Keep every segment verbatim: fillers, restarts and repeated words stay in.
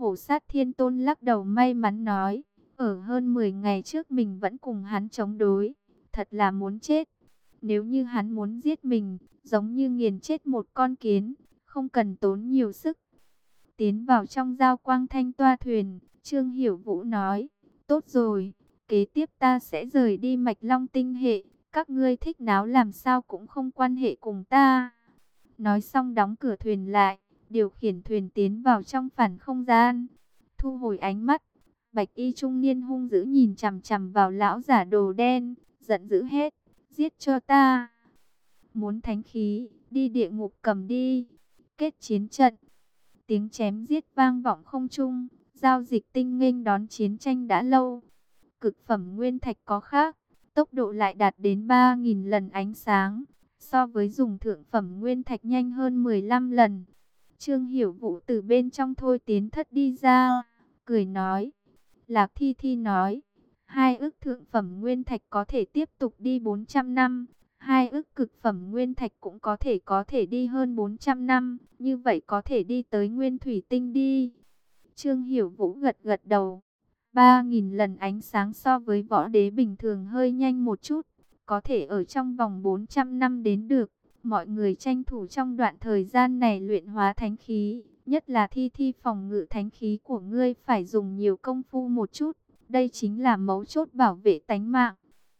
Cổ Sát Thiên Tôn lắc đầu may mắn nói, ở hơn mười ngày trước mình vẫn cùng hắn chống đối, thật là muốn chết. Nếu như hắn muốn giết mình, giống như nghiền chết một con kiến, không cần tốn nhiều sức. Tiến vào trong giao quang thanh toa thuyền, Trương Hiểu Vũ nói, tốt rồi, kế tiếp ta sẽ rời đi Mạch Long tinh hệ, các ngươi thích náo làm sao cũng không quan hệ cùng ta. Nói xong đóng cửa thuyền lại, điều khiển thuyền tiến vào trong phản không gian. Thu hồi ánh mắt, bạch y trung niên hung dữ nhìn chằm chằm vào lão giả đồ đen, giận dữ hết, giết cho ta. Muốn thánh khí, đi địa ngục cầm đi. Kết chiến trận, tiếng chém giết vang vọng không trung, giao dịch tinh nghênh đón chiến tranh đã lâu. Cực phẩm nguyên thạch có khác, tốc độ lại đạt đến ba nghìn lần ánh sáng, so với dùng thượng phẩm nguyên thạch nhanh hơn mười lăm lần. Trương Hiểu Vũ từ bên trong thôi tiến thất đi ra, cười nói. Lạc Thi Thi nói, hai ức thượng phẩm nguyên thạch có thể tiếp tục đi bốn trăm năm, hai ức cực phẩm nguyên thạch cũng có thể có thể đi hơn bốn trăm năm, như vậy có thể đi tới nguyên thủy tinh đi. Trương Hiểu Vũ gật gật đầu. ba nghìn lần ánh sáng so với võ đế bình thường hơi nhanh một chút, có thể ở trong vòng bốn trăm năm đến được. Mọi người tranh thủ trong đoạn thời gian này luyện hóa thánh khí, nhất là Thi Thi phòng ngự thánh khí của ngươi phải dùng nhiều công phu một chút, đây chính là mấu chốt bảo vệ tánh mạng.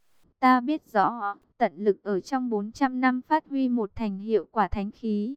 Ta biết rõ, tận lực ở trong bốn trăm năm phát huy một thành hiệu quả thánh khí.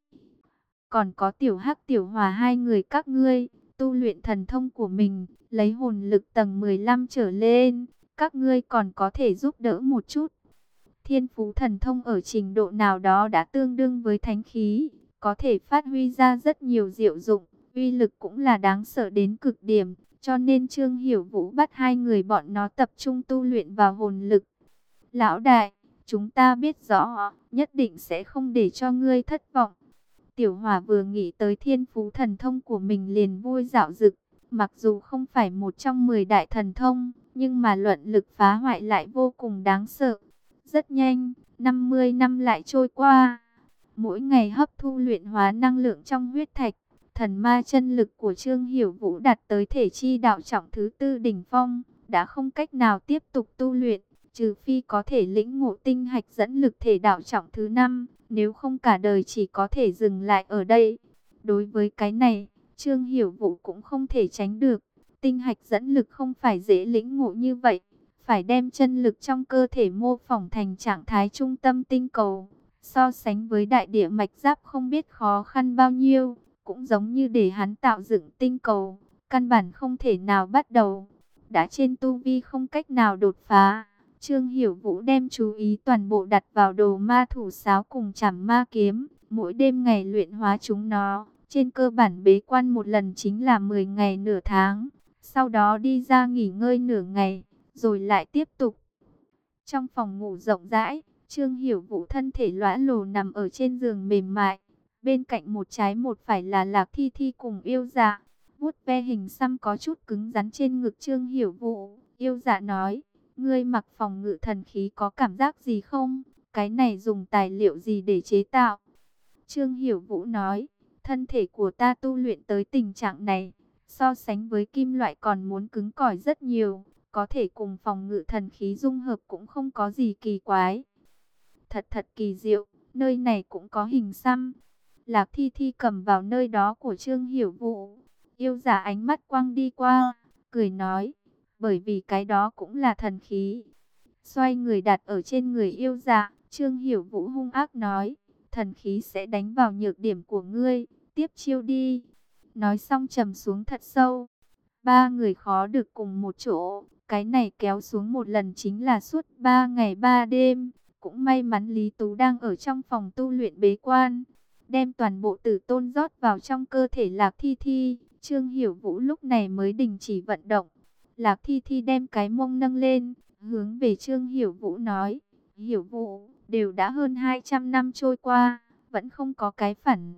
Còn có tiểu hắc tiểu hòa hai người các ngươi, tu luyện thần thông của mình, lấy hồn lực tầng mười lăm trở lên, các ngươi còn có thể giúp đỡ một chút. Thiên phú thần thông ở trình độ nào đó đã tương đương với thánh khí, có thể phát huy ra rất nhiều diệu dụng, uy lực cũng là đáng sợ đến cực điểm, cho nên Trương Hiểu Vũ bắt hai người bọn nó tập trung tu luyện vào hồn lực. Lão đại, chúng ta biết rõ, nhất định sẽ không để cho ngươi thất vọng. Tiểu Hỏa vừa nghĩ tới thiên phú thần thông của mình liền vui dạo dực, mặc dù không phải một trong mười đại thần thông, nhưng mà luận lực phá hoại lại vô cùng đáng sợ. Rất nhanh, năm mươi năm lại trôi qua. Mỗi ngày hấp thu luyện hóa năng lượng trong huyết thạch, thần ma chân lực của Trương Hiểu Vũ đạt tới thể chi đạo trọng thứ tư đỉnh phong, đã không cách nào tiếp tục tu luyện, trừ phi có thể lĩnh ngộ tinh hạch dẫn lực thể đạo trọng thứ năm, nếu không cả đời chỉ có thể dừng lại ở đây. Đối với cái này, Trương Hiểu Vũ cũng không thể tránh được, tinh hạch dẫn lực không phải dễ lĩnh ngộ như vậy. Phải đem chân lực trong cơ thể mô phỏng thành trạng thái trung tâm tinh cầu. So sánh với đại địa mạch giáp không biết khó khăn bao nhiêu. Cũng giống như để hắn tạo dựng tinh cầu. Căn bản không thể nào bắt đầu. Đã trên tu vi không cách nào đột phá. Trương Hiểu Vũ đem chú ý toàn bộ đặt vào đồ ma thủ sáo cùng chảm ma kiếm. Mỗi đêm ngày luyện hóa chúng nó. Trên cơ bản bế quan một lần chính là mười ngày nửa tháng. Sau đó đi ra nghỉ ngơi nửa ngày, rồi lại tiếp tục. Trong phòng ngủ rộng rãi, Trương Hiểu Vũ thân thể lõa lồ nằm ở trên giường mềm mại. Bên cạnh một trái một phải là Lạc Thi Thi cùng Yêu Dạ. Vuốt ve hình xăm có chút cứng rắn trên ngực Trương Hiểu Vũ. Yêu Dạ nói, ngươi mặc phòng ngự thần khí có cảm giác gì không? Cái này dùng tài liệu gì để chế tạo? Trương Hiểu Vũ nói, thân thể của ta tu luyện tới tình trạng này, so sánh với kim loại còn muốn cứng cỏi rất nhiều. Có thể cùng phòng ngự thần khí dung hợp cũng không có gì kỳ quái. Thật thật kỳ diệu, nơi này cũng có hình xăm. Lạc Thi Thi cầm vào nơi đó của Trương Hiểu Vũ. Yêu Giả ánh mắt quăng đi qua, cười nói, bởi vì cái đó cũng là thần khí. Xoay người đặt ở trên người Yêu Giả, Trương Hiểu Vũ hung ác nói, thần khí sẽ đánh vào nhược điểm của ngươi, tiếp chiêu đi. Nói xong trầm xuống thật sâu. Ba người khó được cùng một chỗ, cái này kéo xuống một lần chính là suốt ba ngày ba đêm. Cũng may mắn Lý Tú đang ở trong phòng tu luyện bế quan, đem toàn bộ tử tôn rót vào trong cơ thể Lạc Thi Thi. Trương Hiểu Vũ lúc này mới đình chỉ vận động. Lạc Thi Thi đem cái mông nâng lên, hướng về Trương Hiểu Vũ nói, Hiểu Vũ, đều đã hơn hai trăm năm trôi qua, vẫn không có cái phản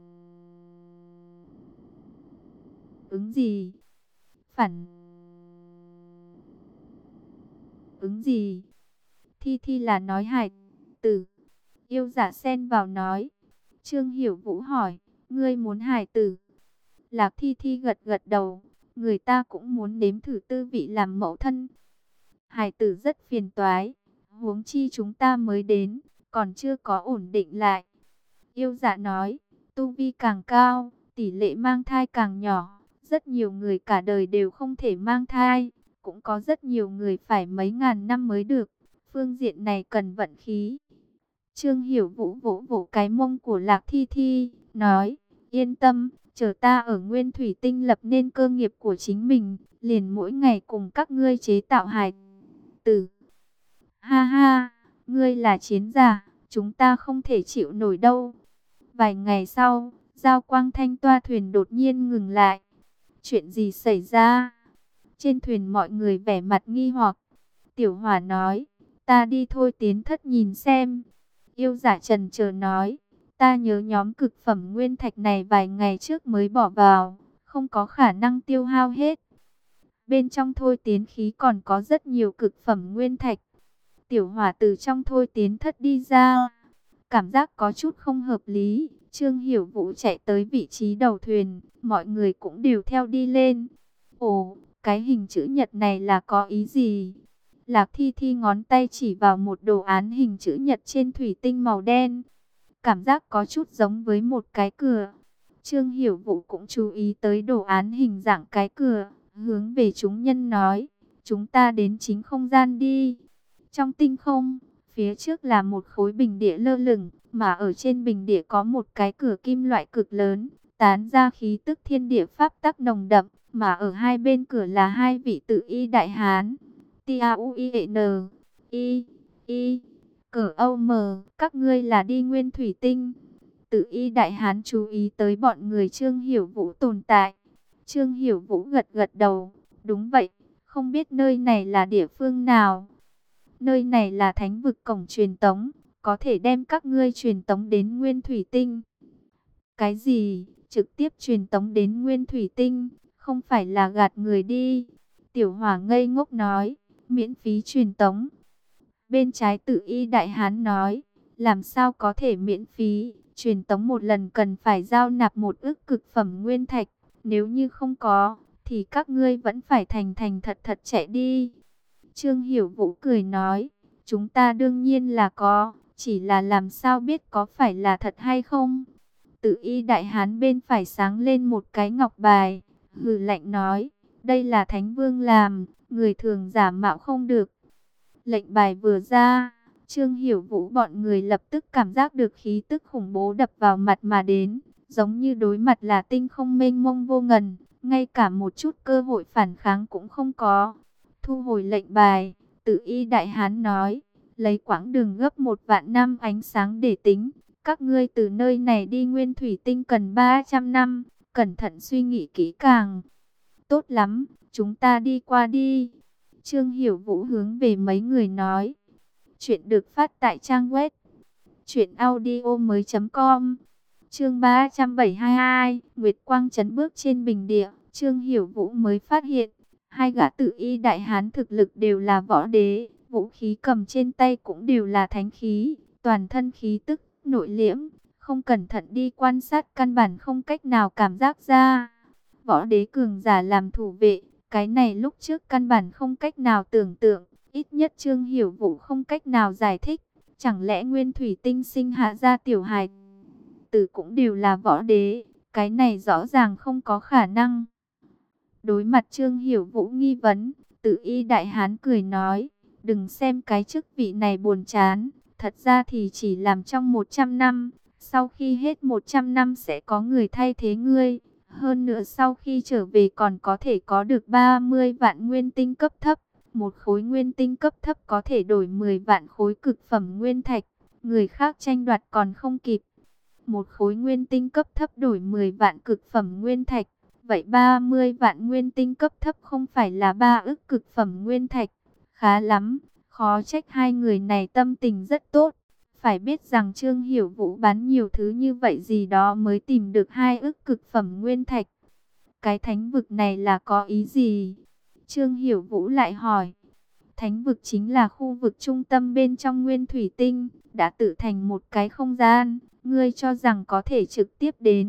ứng gì. Phản ứng gì? Thi Thi là nói hài tử. Yêu Giả xen vào nói. Trương Hiểu Vũ hỏi, ngươi muốn hài tử? Lạc Thi Thi gật gật đầu. người ta cũng muốn nếm thử tư vị làm mẫu thân. Hài tử rất phiền toái, huống chi chúng ta mới đến, còn chưa có ổn định lại. Yêu Dạ nói, tu vi càng cao, tỷ lệ mang thai càng nhỏ, rất nhiều người cả đời đều không thể mang thai, cũng có rất nhiều người phải mấy ngàn năm mới được, phương diện này cần vận khí. Trương Hiểu Vũ vỗ vỗ cái mông của Lạc Thi Thi, nói, yên tâm, chờ ta ở Nguyên Thủy Tinh lập nên cơ nghiệp của chính mình, liền mỗi ngày cùng các ngươi chế tạo hài tử. Ha ha, ngươi là chiến giả, chúng ta không thể chịu nổi đâu. Vài ngày sau, giao quang thanh toa thuyền đột nhiên ngừng lại. Chuyện gì xảy ra? Trên thuyền mọi người vẻ mặt nghi hoặc. Tiểu Hỏa nói, ta đi thôi tiến thất nhìn xem. Yêu Giả trần chờ nói, ta nhớ nhóm cực phẩm nguyên thạch này vài ngày trước mới bỏ vào, không có khả năng tiêu hao hết. Bên trong thôi tiến khí còn có rất nhiều cực phẩm nguyên thạch. Tiểu Hỏa từ trong thôi tiến thất đi ra, cảm giác có chút không hợp lý. Trương Hiểu Vũ chạy tới vị trí đầu thuyền, mọi người cũng đều theo đi lên. Ồ, cái hình chữ nhật này là có ý gì? Lạc Thi Thi ngón tay chỉ vào một đồ án hình chữ nhật trên thủy tinh màu đen. Cảm giác có chút giống với một cái cửa. Trương Hiểu Vũ cũng chú ý tới đồ án hình dạng cái cửa, hướng về chúng nhân nói, chúng ta đến chính không gian đi. Trong tinh không, phía trước là một khối bình địa lơ lửng, mà ở trên bình địa có một cái cửa kim loại cực lớn, tán ra khí tức thiên địa pháp tắc nồng đậm, mà ở hai bên cửa là hai vị tự y đại hán. T-A-U-I-N I I Cờ Âu Mờ, các ngươi là đi Nguyên Thủy Tinh. Tự y đại hán chú ý tới bọn người Trương Hiểu Vũ tồn tại. Trương Hiểu Vũ gật gật đầu, đúng vậy, không biết nơi này là địa phương nào. Nơi này là thánh vực cổng truyền tống, có thể đem các ngươi truyền tống đến Nguyên Thủy Tinh. Cái gì? Trực tiếp truyền tống đến Nguyên Thủy Tinh, không phải là gạt người đi. Tiểu Hỏa ngây ngốc nói, miễn phí truyền tống. Bên trái tự y đại hán nói, làm sao có thể miễn phí, truyền tống một lần cần phải giao nạp một ức cực phẩm nguyên thạch, nếu như không có, thì các ngươi vẫn phải thành thành thật thật chạy đi. Trương Hiểu Vũ cười nói, chúng ta đương nhiên là có, chỉ là làm sao biết có phải là thật hay không. Tự y đại hán bên phải sáng lên một cái ngọc bài, hừ lạnh nói, đây là Thánh Vương làm, người thường giả mạo không được. Lệnh bài vừa ra, Trương Hiểu Vũ bọn người lập tức cảm giác được khí tức khủng bố đập vào mặt mà đến, giống như đối mặt là tinh không mênh mông vô ngần, ngay cả một chút cơ hội phản kháng cũng không có. Thu hồi lệnh bài, tự y đại hán nói, lấy quãng đường gấp một vạn năm ánh sáng để tính, các ngươi từ nơi này đi Nguyên Thủy Tinh cần ba trăm năm, cẩn thận suy nghĩ kỹ càng. Tốt lắm, chúng ta đi qua đi. Trương Hiểu Vũ hướng về mấy người nói. Chuyện được phát tại trang web truyện audio mới chấm com. Chương ba trăm bảy mươi hai, Nguyệt Quang trấn bước trên bình địa. Trương Hiểu Vũ mới phát hiện, hai gã tự y đại hán thực lực đều là võ đế, vũ khí cầm trên tay cũng đều là thánh khí, toàn thân khí tức nội liễm, không cẩn thận đi quan sát căn bản không cách nào cảm giác ra. Võ đế cường giả làm thủ vệ, cái này lúc trước căn bản không cách nào tưởng tượng, ít nhất Trương Hiểu Vũ không cách nào giải thích. Chẳng lẽ Nguyên Thủy Tinh sinh hạ ra tiểu hài tử cũng đều là võ đế, cái này rõ ràng không có khả năng. Đối mặt Trương Hiểu Vũ nghi vấn, tự y đại hán cười nói, đừng xem cái chức vị này buồn chán, thật ra thì chỉ làm trong một trăm năm, sau khi hết một trăm năm sẽ có người thay thế ngươi. Hơn nữa sau khi trở về còn có thể có được ba mươi vạn nguyên tinh cấp thấp. Một khối nguyên tinh cấp thấp có thể đổi mười vạn khối cực phẩm nguyên thạch. Người khác tranh đoạt còn không kịp. Một khối nguyên tinh cấp thấp đổi mười vạn cực phẩm nguyên thạch. Vậy ba mươi vạn nguyên tinh cấp thấp không phải là ba ức cực phẩm nguyên thạch. Khá lắm, khó trách hai người này tâm tình rất tốt. Phải biết rằng Trương Hiểu Vũ bán nhiều thứ như vậy gì đó mới tìm được hai ức cực phẩm nguyên thạch. Cái thánh vực này là có ý gì? Trương Hiểu Vũ lại hỏi. Thánh vực chính là khu vực trung tâm bên trong Nguyên Thủy Tinh, đã tự thành một cái không gian. Ngươi cho rằng có thể trực tiếp đến, thật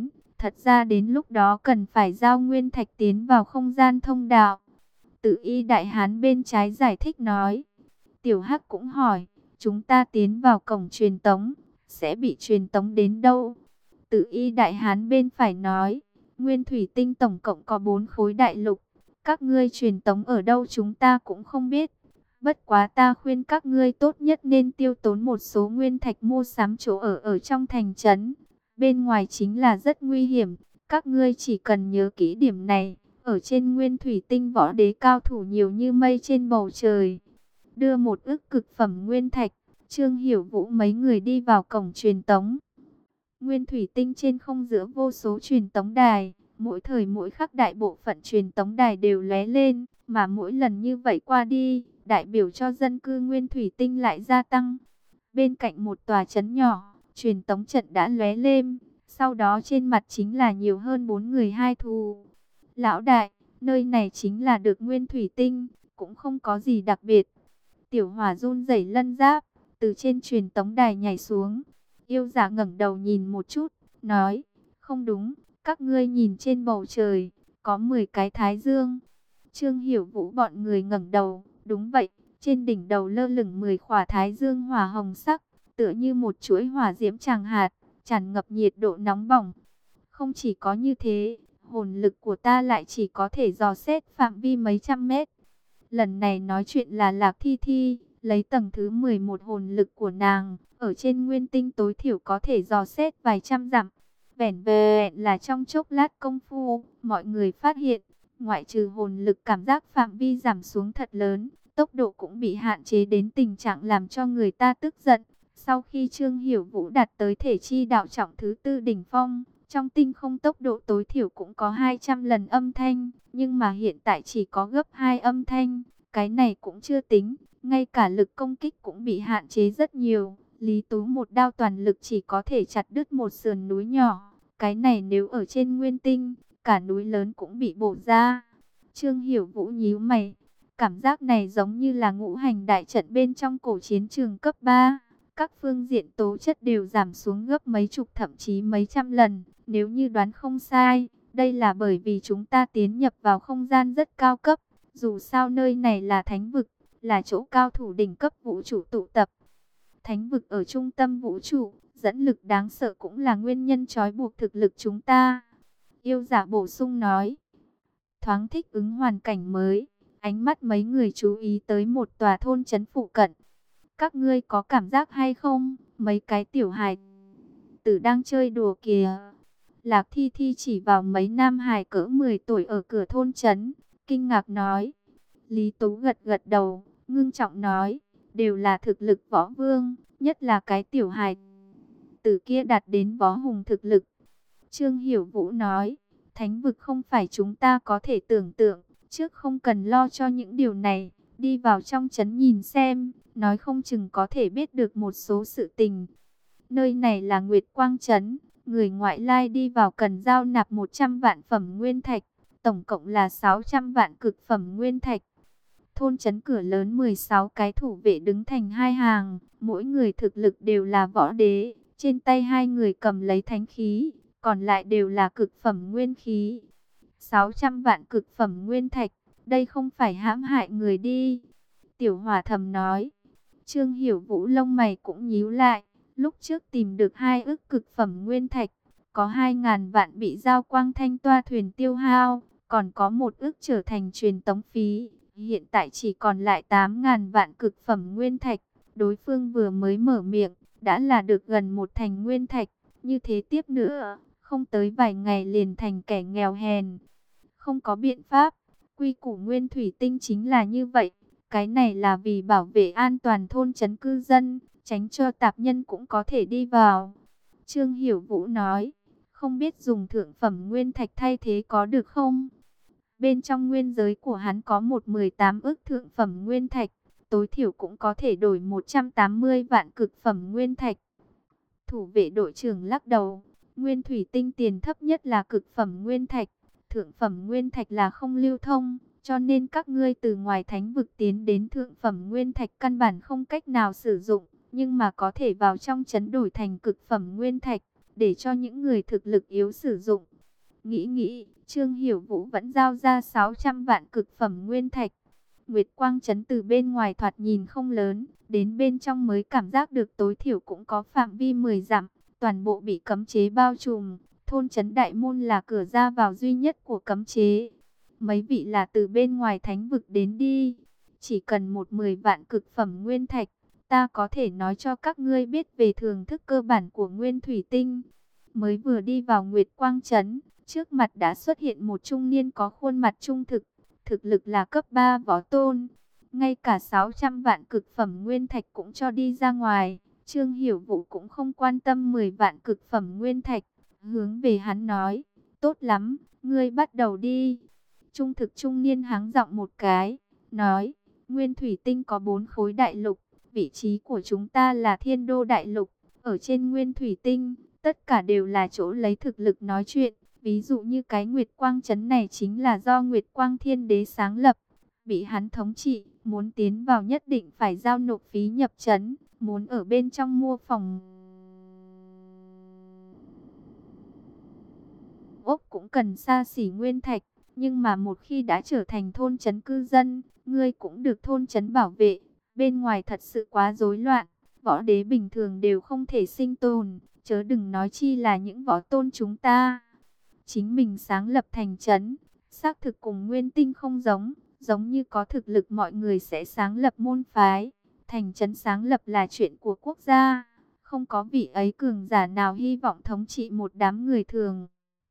Thật ra đến lúc đó cần phải giao nguyên thạch tiến vào không gian thông đạo. Tử Y Đại Hán bên trái giải thích nói. Tiểu Hắc cũng hỏi, chúng ta tiến vào cổng truyền tống, sẽ bị truyền tống đến đâu? Tử Y Đại Hán bên phải nói, Nguyên Thủy Tinh tổng cộng có bốn khối đại lục. Các ngươi truyền tống ở đâu chúng ta cũng không biết. Bất quá ta khuyên các ngươi tốt nhất nên tiêu tốn một số nguyên thạch mua sắm chỗ ở ở trong thành trấn. Bên ngoài chính là rất nguy hiểm. Các ngươi chỉ cần nhớ kỹ điểm này. Ở trên Nguyên Thủy Tinh võ đế cao thủ nhiều như mây trên bầu trời. Đưa một ức cực phẩm nguyên thạch, Trương Hiểu Vũ mấy người đi vào cổng truyền tống. Nguyên Thủy Tinh trên không giữa vô số truyền tống đài, mỗi thời mỗi khắc đại bộ phận truyền tống đài đều lóe lên, mà mỗi lần như vậy qua đi, đại biểu cho dân cư Nguyên Thủy Tinh lại gia tăng. Bên cạnh một tòa trấn nhỏ, truyền tống trận đã lóe lên, sau đó trên mặt chính là nhiều hơn bốn người hai thù. Lão đại, nơi này chính là được Nguyên Thủy Tinh, cũng không có gì đặc biệt. Tiểu Hỏa run rẩy lân giáp, từ trên truyền tống đài nhảy xuống. Yêu Giả ngẩng đầu nhìn một chút, nói, không đúng, các ngươi nhìn trên bầu trời, có mười cái thái dương. Trương Hiểu Vũ bọn người ngẩng đầu, đúng vậy, trên đỉnh đầu lơ lửng mười khỏa thái dương hỏa hồng sắc, tựa như một chuỗi hỏa diễm tràng hạt, tràn ngập nhiệt độ nóng bỏng. Không chỉ có như thế, hồn lực của ta lại chỉ có thể dò xét phạm vi mấy trăm mét. Lần này nói chuyện là Lạc Thi Thi, lấy tầng thứ mười một hồn lực của nàng, ở trên nguyên tinh tối thiểu có thể dò xét vài trăm dặm. Vẻn vẹn là trong chốc lát công phu, mọi người phát hiện, ngoại trừ hồn lực cảm giác phạm vi giảm xuống thật lớn, tốc độ cũng bị hạn chế đến tình trạng làm cho người ta tức giận. Sau khi Trương Hiểu Vũ đạt tới thể chi đạo trọng thứ tư đỉnh phong, trong tinh không tốc độ tối thiểu cũng có hai trăm lần âm thanh, nhưng mà hiện tại chỉ có gấp hai âm thanh, cái này cũng chưa tính, ngay cả lực công kích cũng bị hạn chế rất nhiều. Lý Tú một đao toàn lực chỉ có thể chặt đứt một sườn núi nhỏ, cái này nếu ở trên nguyên tinh, cả núi lớn cũng bị bổ ra. Trương Hiểu Vũ nhíu mày, cảm giác này giống như là ngũ hành đại trận bên trong cổ chiến trường cấp ba. Các phương diện tố chất đều giảm xuống gấp mấy chục thậm chí mấy trăm lần. Nếu như đoán không sai, đây là bởi vì chúng ta tiến nhập vào không gian rất cao cấp. Dù sao nơi này là thánh vực, là chỗ cao thủ đỉnh cấp vũ trụ tụ tập. Thánh vực ở trung tâm vũ trụ, dẫn lực đáng sợ cũng là nguyên nhân trói buộc thực lực chúng ta. Yêu Giả bổ sung nói, thoáng thích ứng hoàn cảnh mới, ánh mắt mấy người chú ý tới một tòa thôn trấn phụ cận. Các ngươi có cảm giác hay không? Mấy cái tiểu hài tử đang chơi đùa kìa. Lạc Thi Thi chỉ vào mấy nam hài cỡ mười tuổi ở cửa thôn trấn, kinh ngạc nói. Lý Tú gật gật đầu, ngưng trọng nói, đều là thực lực võ vương, nhất là cái tiểu hài tử kia đạt đến võ hùng thực lực. Trương Hiểu Vũ nói, thánh vực không phải chúng ta có thể tưởng tượng, trước không cần lo cho những điều này, đi vào trong trấn nhìn xem, nói không chừng có thể biết được một số sự tình. Nơi này là Nguyệt Quang Trấn, người ngoại lai đi vào cần giao nạp một trăm vạn phẩm nguyên thạch, tổng cộng là sáu trăm vạn cực phẩm nguyên thạch. Thôn trấn cửa lớn mười sáu cái thủ vệ đứng thành hai hàng, mỗi người thực lực đều là võ đế, trên tay hai người cầm lấy thánh khí, còn lại đều là cực phẩm nguyên khí. sáu trăm vạn cực phẩm nguyên thạch, đây không phải hãm hại người đi. Tiểu Hỏa thầm nói. Trương Hiểu Vũ lông mày cũng nhíu lại, lúc trước tìm được hai ức cực phẩm nguyên thạch, có hai ngàn vạn bị giao quang thanh toa thuyền tiêu hao, còn có một ức trở thành truyền tống phí, hiện tại chỉ còn lại tám ngàn vạn cực phẩm nguyên thạch. Đối phương vừa mới mở miệng, đã là được gần một thành nguyên thạch, như thế tiếp nữa, không tới vài ngày liền thành kẻ nghèo hèn. Không có biện pháp, quy củ Nguyên Thủy Tinh chính là như vậy. Cái này là vì bảo vệ an toàn thôn trấn cư dân, tránh cho tạp nhân cũng có thể đi vào. Trương Hiểu Vũ nói, không biết dùng thượng phẩm nguyên thạch thay thế có được không? Bên trong nguyên giới của hắn có một mười tám ức thượng phẩm nguyên thạch, tối thiểu cũng có thể đổi một trăm tám mươi vạn cực phẩm nguyên thạch. Thủ vệ đội trưởng lắc đầu, Nguyên Thủy Tinh tiền thấp nhất là cực phẩm nguyên thạch, thượng phẩm nguyên thạch là không lưu thông. Cho nên các ngươi từ ngoài thánh vực tiến đến thượng phẩm nguyên thạch căn bản không cách nào sử dụng, nhưng mà có thể vào trong trấn đổi thành cực phẩm nguyên thạch, để cho những người thực lực yếu sử dụng. Nghĩ nghĩ, Trương Hiểu Vũ vẫn giao ra sáu trăm vạn cực phẩm nguyên thạch. Nguyệt Quang trấn từ bên ngoài thoạt nhìn không lớn, đến bên trong mới cảm giác được tối thiểu cũng có phạm vi mười dặm, toàn bộ bị cấm chế bao trùm. Thôn trấn đại môn là cửa ra vào duy nhất của cấm chế. Mấy vị là từ bên ngoài thánh vực đến đi, chỉ cần một mười vạn cực phẩm nguyên thạch, ta có thể nói cho các ngươi biết về thưởng thức cơ bản của nguyên thủy tinh. Mới vừa đi vào Nguyệt Quang trấn, trước mặt đã xuất hiện một trung niên có khuôn mặt trung thực, thực lực là cấp ba võ tôn. Ngay cả sáu trăm vạn cực phẩm nguyên thạch cũng cho đi ra ngoài. Trương Hiểu Vũ cũng không quan tâm mười vạn cực phẩm nguyên thạch, hướng về hắn nói, tốt lắm, ngươi bắt đầu đi. Trung thực trung niên hắng giọng một cái, nói, nguyên thủy tinh có bốn khối đại lục, vị trí của chúng ta là thiên đô đại lục. Ở trên nguyên thủy tinh, tất cả đều là chỗ lấy thực lực nói chuyện. Ví dụ như cái Nguyệt Quang trấn này chính là do Nguyệt Quang Thiên Đế sáng lập, bị hắn thống trị, muốn tiến vào nhất định phải giao nộp phí nhập trấn, muốn ở bên trong mua phòng ốc cũng cần xa xỉ nguyên thạch, nhưng mà một khi đã trở thành thôn trấn cư dân, ngươi cũng được thôn trấn bảo vệ, bên ngoài thật sự quá rối loạn, võ đế bình thường đều không thể sinh tồn, chớ đừng nói chi là những võ tôn chúng ta. Chính mình sáng lập thành trấn, xác thực cùng nguyên tinh không giống, giống như có thực lực mọi người sẽ sáng lập môn phái. Thành trấn sáng lập là chuyện của quốc gia, không có vị ấy cường giả nào hy vọng thống trị một đám người thường.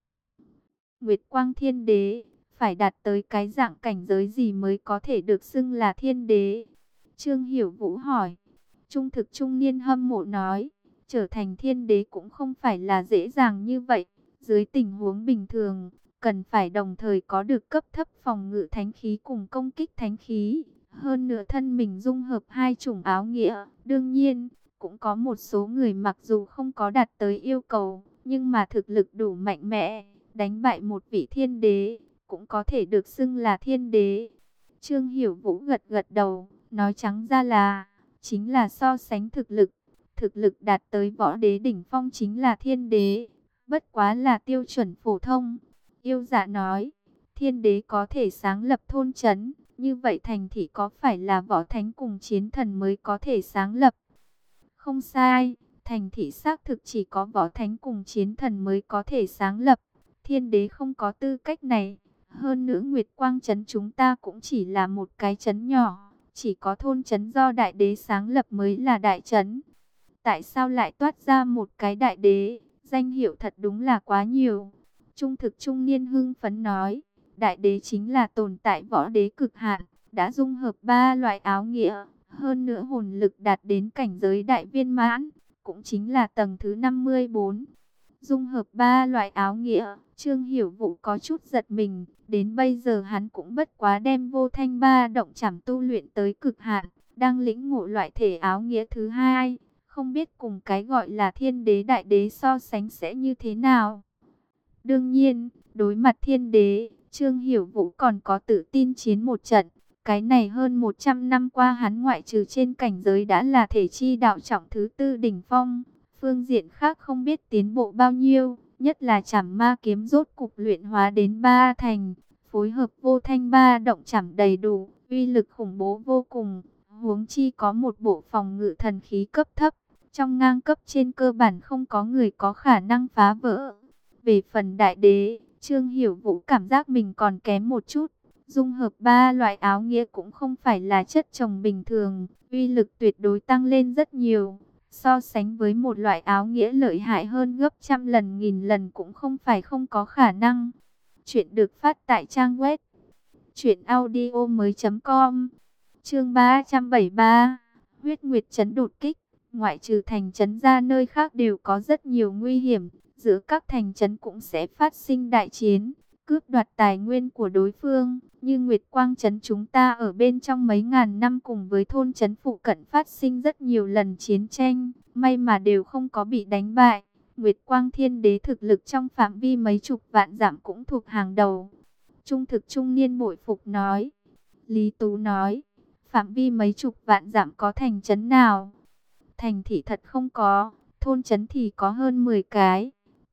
Nguyệt Quang Thiên Đế, phải đạt tới cái dạng cảnh giới gì mới có thể được xưng là Thiên Đế? Trương Hiểu Vũ hỏi. Trung thực trung niên hâm mộ nói, trở thành Thiên Đế cũng không phải là dễ dàng như vậy. Dưới tình huống bình thường, cần phải đồng thời có được cấp thấp phòng ngự thánh khí cùng công kích thánh khí. Hơn nữa thân mình dung hợp hai chủng áo nghĩa. Đương nhiên, cũng có một số người mặc dù không có đạt tới yêu cầu, nhưng mà thực lực đủ mạnh mẽ, đánh bại một vị thiên đế, cũng có thể được xưng là thiên đế. Trương Hiểu Vũ gật gật đầu, nói trắng ra là, chính là so sánh thực lực. Thực lực đạt tới võ đế đỉnh phong chính là thiên đế. Bất quá là tiêu chuẩn phổ thông. Yêu Dạ nói, thiên đế có thể sáng lập thôn trấn, như vậy thành thị có phải là võ thánh cùng chiến thần mới có thể sáng lập? Không sai, thành thị xác thực chỉ có võ thánh cùng chiến thần mới có thể sáng lập. Thiên đế không có tư cách này. Hơn nữa Nguyệt Quang trấn chúng ta cũng chỉ là một cái trấn nhỏ, chỉ có thôn trấn do đại đế sáng lập mới là đại trấn. Tại sao lại toát ra một cái đại đế? Danh hiệu thật đúng là quá nhiều. Trung thực trung niên hưng phấn nói, đại đế chính là tồn tại võ đế cực hạn, đã dung hợp ba loại áo nghĩa, hơn nữa hồn lực đạt đến cảnh giới đại viên mãn, cũng chính là tầng thứ năm mươi bốn. Dung hợp ba loại áo nghĩa, Trương Hiểu Vũ có chút giật mình, đến bây giờ hắn cũng bất quá đem vô thanh ba động chảm tu luyện tới cực hạn, đang lĩnh ngộ loại thể áo nghĩa thứ hai. Không biết cùng cái gọi là thiên đế đại đế so sánh sẽ như thế nào. Đương nhiên, đối mặt thiên đế, Trương Hiểu Vũ còn có tự tin chiến một trận. Cái này hơn một trăm năm qua hắn ngoại trừ trên cảnh giới đã là thể chi đạo trọng thứ tư đỉnh phong. Phương diện khác không biết tiến bộ bao nhiêu, nhất là chảm ma kiếm rốt cục luyện hóa đến ba thành. Phối hợp vô thanh ba động chảm đầy đủ, uy lực khủng bố vô cùng. Huống chi có một bộ phòng ngự thần khí cấp thấp. Trong ngang cấp trên cơ bản không có người có khả năng phá vỡ. Về phần đại đế, Trương Hiểu Vũ cảm giác mình còn kém một chút. Dung hợp ba loại áo nghĩa cũng không phải là chất chồng bình thường. Uy lực tuyệt đối tăng lên rất nhiều. So sánh với một loại áo nghĩa lợi hại hơn gấp trăm lần nghìn lần cũng không phải không có khả năng. Chuyện được phát tại trang web truyện audio mới chấm com. Chương ba trăm bảy mươi ba, Huyết Nguyệt trấn đột kích. Ngoại trừ thành trấn ra nơi khác đều có rất nhiều nguy hiểm, giữa các thành trấn cũng sẽ phát sinh đại chiến, cướp đoạt tài nguyên của đối phương. Như Nguyệt Quang trấn chúng ta ở bên trong mấy ngàn năm cùng với thôn trấn phụ cận phát sinh rất nhiều lần chiến tranh, may mà đều không có bị đánh bại. Nguyệt Quang Thiên Đế thực lực trong phạm vi mấy chục vạn dặm cũng thuộc hàng đầu. Trung thực trung niên bội phục nói. Lý Tú nói, phạm vi mấy chục vạn dặm có thành trấn nào? Thành thị thật không có, thôn trấn thì có hơn mười cái.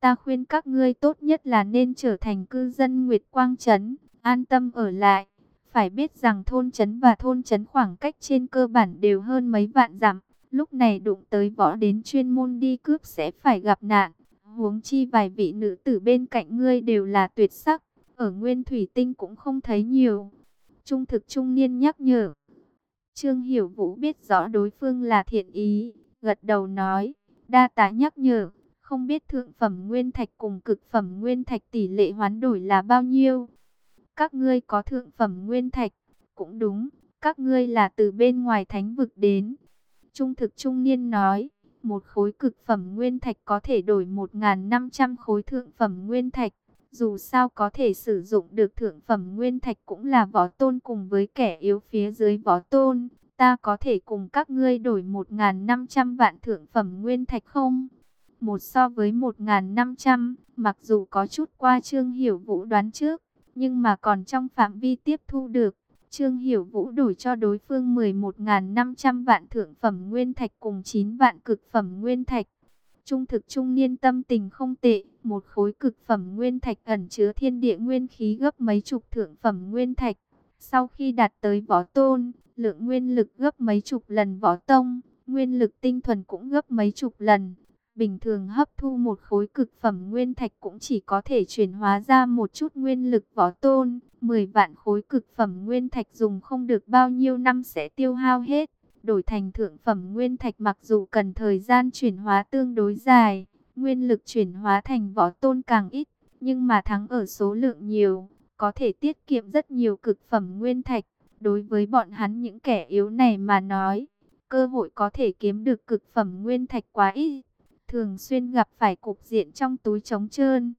Ta khuyên các ngươi tốt nhất là nên trở thành cư dân Nguyệt Quang Trấn, an tâm ở lại. Phải biết rằng thôn trấn và thôn trấn khoảng cách trên cơ bản đều hơn mấy vạn dặm. Lúc này đụng tới võ đến chuyên môn đi cướp sẽ phải gặp nạn. Huống chi vài vị nữ tử bên cạnh ngươi đều là tuyệt sắc, ở Nguyên Thủy Tinh cũng không thấy nhiều. Trung thực trung niên nhắc nhở. Trương Hiểu Vũ biết rõ đối phương là thiện ý, gật đầu nói, đa tá nhắc nhở, không biết thượng phẩm nguyên thạch cùng cực phẩm nguyên thạch tỷ lệ hoán đổi là bao nhiêu. Các ngươi có thượng phẩm nguyên thạch, cũng đúng, các ngươi là từ bên ngoài thánh vực đến. Trung thực trung niên nói, một khối cực phẩm nguyên thạch có thể đổi một nghìn năm trăm khối thượng phẩm nguyên thạch. Dù sao có thể sử dụng được thượng phẩm nguyên thạch cũng là võ tôn cùng với kẻ yếu phía dưới võ tôn. Ta có thể cùng các ngươi đổi một nghìn năm trăm vạn thượng phẩm nguyên thạch không? Một so với một nghìn năm trăm, mặc dù có chút qua Trương Hiểu Vũ đoán trước, nhưng mà còn trong phạm vi tiếp thu được. Trương Hiểu Vũ đổi cho đối phương mười một nghìn năm trăm vạn thượng phẩm nguyên thạch cùng chín vạn cực phẩm nguyên thạch. Trung thực trung niên tâm tình không tệ, một khối cực phẩm nguyên thạch ẩn chứa thiên địa nguyên khí gấp mấy chục thượng phẩm nguyên thạch. Sau khi đạt tới võ tôn, lượng nguyên lực gấp mấy chục lần võ tông, nguyên lực tinh thuần cũng gấp mấy chục lần. Bình thường hấp thu một khối cực phẩm nguyên thạch cũng chỉ có thể chuyển hóa ra một chút nguyên lực võ tôn. mười vạn khối cực phẩm nguyên thạch dùng không được bao nhiêu năm sẽ tiêu hao hết. Đổi thành thượng phẩm nguyên thạch mặc dù cần thời gian chuyển hóa tương đối dài, nguyên lực chuyển hóa thành võ tôn càng ít, nhưng mà thắng ở số lượng nhiều, có thể tiết kiệm rất nhiều cực phẩm nguyên thạch. Đối với bọn hắn những kẻ yếu này mà nói, cơ hội có thể kiếm được cực phẩm nguyên thạch quá ít, thường xuyên gặp phải cục diện trong túi trống trơn.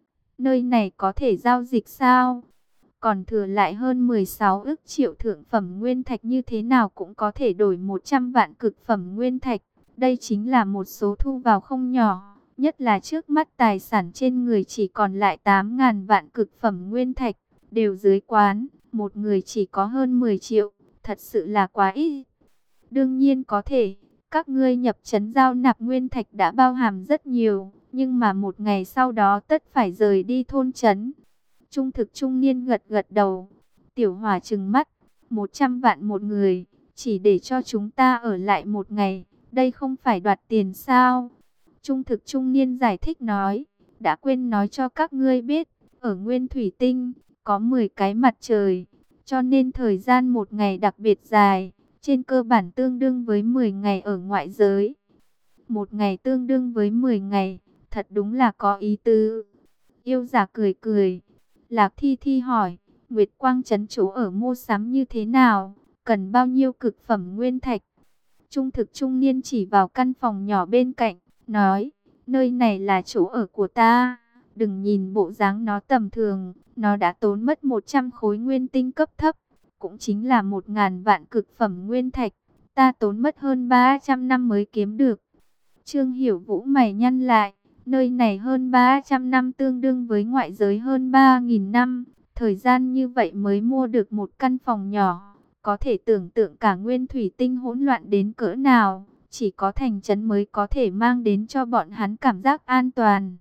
Nơi này có thể giao dịch sao? Còn thừa lại hơn mười sáu ức triệu thượng phẩm nguyên thạch, như thế nào cũng có thể đổi một trăm vạn cực phẩm nguyên thạch. Đây chính là một số thu vào không nhỏ, nhất là trước mắt tài sản trên người chỉ còn lại tám nghìn vạn cực phẩm nguyên thạch, đều dưới quán, một người chỉ có hơn mười triệu, thật sự là quá ít. Đương nhiên có thể, các ngươi nhập trấn giao nạp nguyên thạch đã bao hàm rất nhiều, nhưng mà một ngày sau đó tất phải rời đi thôn trấn. Trung thực trung niên gật gật đầu. Tiểu Hỏa trừng mắt, một trăm vạn một người, chỉ để cho chúng ta ở lại một ngày, đây không phải đoạt tiền sao? Trung thực trung niên giải thích nói, đã quên nói cho các ngươi biết, ở Nguyên Thủy Tinh, có mười cái mặt trời, cho nên thời gian một ngày đặc biệt dài, trên cơ bản tương đương với mười ngày ở ngoại giới. Một ngày tương đương với mười ngày, thật đúng là có ý tứ. Yêu giả cười cười. Lạc Thi Thi hỏi, Nguyệt Quang Trấn chỗ ở mua sắm như thế nào, cần bao nhiêu cực phẩm nguyên thạch? Trung thực trung niên chỉ vào căn phòng nhỏ bên cạnh, nói, nơi này là chỗ ở của ta, đừng nhìn bộ dáng nó tầm thường, nó đã tốn mất một trăm khối nguyên tinh cấp thấp, cũng chính là một ngàn vạn cực phẩm nguyên thạch, ta tốn mất hơn ba trăm năm mới kiếm được. Trương Hiểu Vũ mày nhăn lại. Nơi này hơn ba trăm năm tương đương với ngoại giới hơn ba nghìn năm. Thời gian như vậy mới mua được một căn phòng nhỏ. Có thể tưởng tượng cả Nguyên Thủy Tinh hỗn loạn đến cỡ nào. Chỉ có thành trấn mới có thể mang đến cho bọn hắn cảm giác an toàn.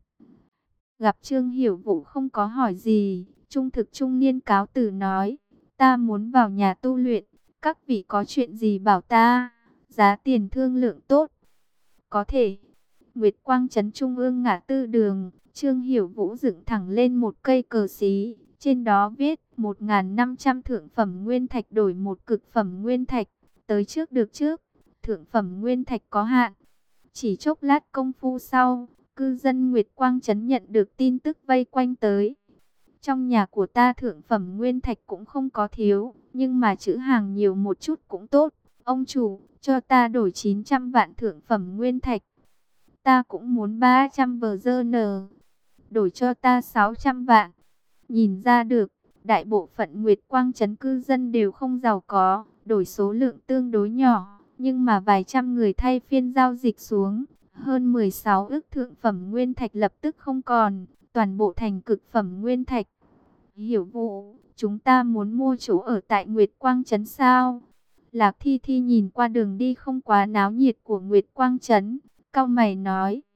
Gặp Trương Hiểu Vũ không có hỏi gì, trung thực trung niên cáo từ nói. Ta muốn vào nhà tu luyện. Các vị có chuyện gì bảo ta. Giá tiền thương lượng tốt. Có thể. Nguyệt Quang Trấn Trung ương ngã tư đường, Trương Hiểu Vũ dựng thẳng lên một cây cờ xí, trên đó viết một nghìn năm trăm thượng phẩm nguyên thạch đổi một cực phẩm nguyên thạch, tới trước được trước, thượng phẩm nguyên thạch có hạn. Chỉ chốc lát công phu sau, cư dân Nguyệt Quang Trấn nhận được tin tức vây quanh tới. Trong nhà của ta thượng phẩm nguyên thạch cũng không có thiếu, nhưng mà chữ hàng nhiều một chút cũng tốt. Ông chủ, cho ta đổi chín trăm vạn thượng phẩm nguyên thạch. Ta cũng muốn ba trăm vờ dơ nờ. Đổi cho ta sáu trăm vạn. Nhìn ra được, đại bộ phận Nguyệt Quang Trấn cư dân đều không giàu có, đổi số lượng tương đối nhỏ, nhưng mà vài trăm người thay phiên giao dịch xuống, hơn mười sáu ức thượng phẩm nguyên thạch lập tức không còn, toàn bộ thành cực phẩm nguyên thạch. Hiểu Vũ, chúng ta muốn mua chỗ ở tại Nguyệt Quang Trấn sao? Lạc Thi Thi nhìn qua đường đi không quá náo nhiệt của Nguyệt Quang Trấn, cau mày nói.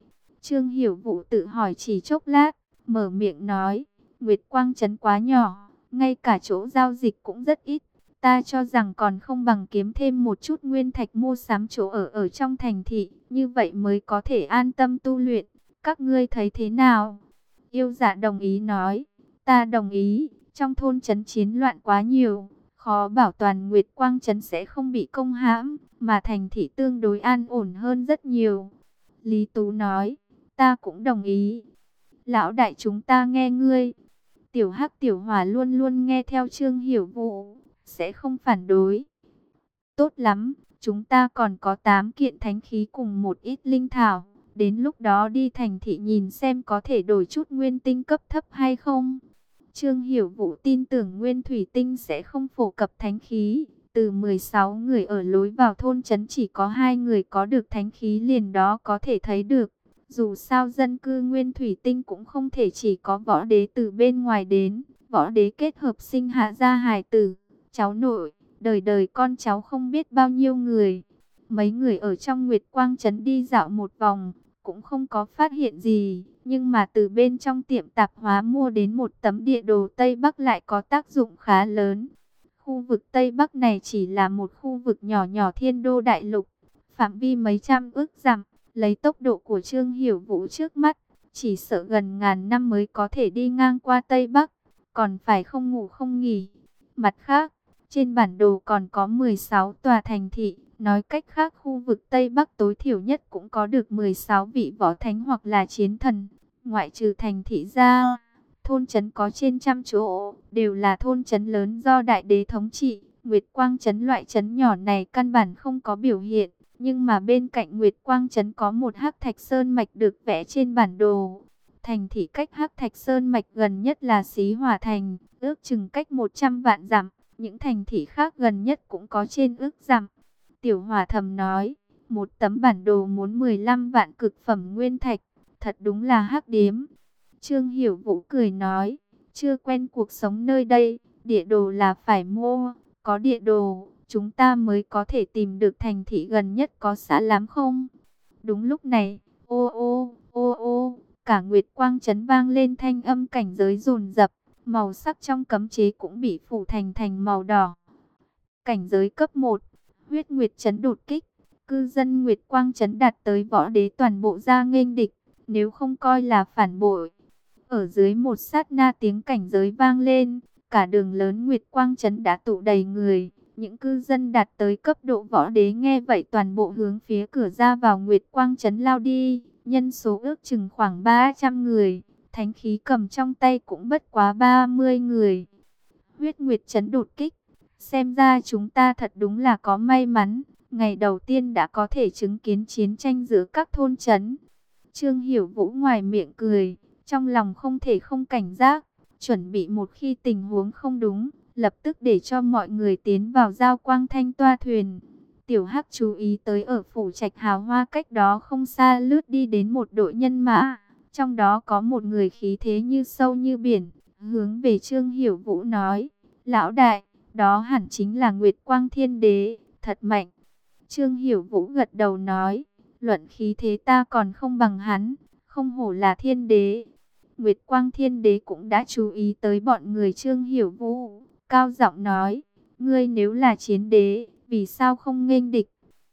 Trương Hiểu Vũ tự hỏi chỉ chốc lát, mở miệng nói, Nguyệt Quang trấn quá nhỏ, ngay cả chỗ giao dịch cũng rất ít. Ta cho rằng còn không bằng kiếm thêm một chút nguyên thạch mua sắm chỗ ở ở trong thành thị, như vậy mới có thể an tâm tu luyện. Các ngươi thấy thế nào? Yêu Dạ đồng ý nói, ta đồng ý, trong thôn trấn chiến loạn quá nhiều, khó bảo toàn Nguyệt Quang trấn sẽ không bị công hãm, mà thành thị tương đối an ổn hơn rất nhiều. Lý Tú nói, ta cũng đồng ý. Lão đại chúng ta nghe ngươi. Tiểu Hắc Tiểu Hỏa luôn luôn nghe theo Trương Hiểu Vũ, sẽ không phản đối. Tốt lắm, chúng ta còn có tám kiện thánh khí cùng một ít linh thảo. Đến lúc đó đi thành thị nhìn xem có thể đổi chút nguyên tinh cấp thấp hay không. Trương Hiểu Vũ tin tưởng nguyên thủy tinh sẽ không phổ cập thánh khí. Từ mười sáu người ở lối vào thôn trấn chỉ có hai người có được thánh khí, liền đó có thể thấy được. Dù sao dân cư nguyên thủy tinh cũng không thể chỉ có võ đế từ bên ngoài đến. Võ đế kết hợp sinh hạ ra hài tử, cháu nội, đời đời con cháu không biết bao nhiêu người. Mấy người ở trong Nguyệt Quang trấn đi dạo một vòng, cũng không có phát hiện gì. Nhưng mà từ bên trong tiệm tạp hóa mua đến một tấm địa đồ Tây Bắc lại có tác dụng khá lớn. Khu vực Tây Bắc này chỉ là một khu vực nhỏ nhỏ thiên đô đại lục, phạm vi mấy trăm ức dặm. Lấy tốc độ của Trương Hiểu Vũ trước mắt, chỉ sợ gần ngàn năm mới có thể đi ngang qua Tây Bắc, còn phải không ngủ không nghỉ. Mặt khác, trên bản đồ còn có mười sáu tòa thành thị, nói cách khác khu vực Tây Bắc tối thiểu nhất cũng có được mười sáu vị võ thánh hoặc là chiến thần. Ngoại trừ thành thị ra, thôn trấn có trên trăm chỗ, đều là thôn trấn lớn do đại đế thống trị. Nguyệt Quang trấn loại trấn nhỏ này căn bản không có biểu hiện. Nhưng mà bên cạnh Nguyệt Quang trấn có một hắc thạch sơn mạch được vẽ trên bản đồ. Thành thị cách hắc thạch sơn mạch gần nhất là Xí Hỏa thành, ước chừng cách một trăm vạn dặm. Những thành thị khác gần nhất cũng có trên ước dặm. Tiểu Hỏa thầm nói, một tấm bản đồ muốn mười lăm vạn cực phẩm nguyên thạch, thật đúng là hắc điếm. Trương Hiểu Vũ cười nói, chưa quen cuộc sống nơi đây, địa đồ là phải mua, có địa đồ chúng ta mới có thể tìm được thành thị gần nhất có xã lắm không? Đúng lúc này, ô ô, ô ô, cả Nguyệt Quang trấn vang lên thanh âm cảnh giới dồn dập, màu sắc trong cấm chế cũng bị phủ thành thành màu đỏ. Cảnh giới cấp một, huyết nguyệt trấn đột kích, cư dân Nguyệt Quang trấn đạt tới võ đế toàn bộ ra nghênh địch, nếu không coi là phản bội. Ở dưới một sát na tiếng cảnh giới vang lên, cả đường lớn Nguyệt Quang trấn đã tụ đầy người. Những cư dân đạt tới cấp độ võ đế nghe vậy toàn bộ hướng phía cửa ra vào Nguyệt Quang trấn lao đi. Nhân số ước chừng khoảng ba trăm người, thánh khí cầm trong tay cũng bất quá ba mươi người. Huyết Nguyệt trấn đột kích, xem ra chúng ta thật đúng là có may mắn. Ngày đầu tiên đã có thể chứng kiến chiến tranh giữa các thôn trấn. Trương Hiểu Vũ ngoài miệng cười, trong lòng không thể không cảnh giác, chuẩn bị một khi tình huống không đúng, lập tức để cho mọi người tiến vào giao quang thanh toa thuyền. Tiểu Hắc chú ý tới ở phủ trạch hào hoa cách đó không xa lướt đi đến một đội nhân mã, trong đó có một người khí thế như sâu như biển, hướng về Trương Hiểu Vũ nói, lão đại, đó hẳn chính là Nguyệt Quang Thiên Đế, thật mạnh. Trương Hiểu Vũ gật đầu nói, luận khí thế ta còn không bằng hắn, không hổ là Thiên Đế. Nguyệt Quang Thiên Đế cũng đã chú ý tới bọn người Trương Hiểu Vũ, cao giọng nói, ngươi nếu là chiến đế, vì sao không nghênh địch?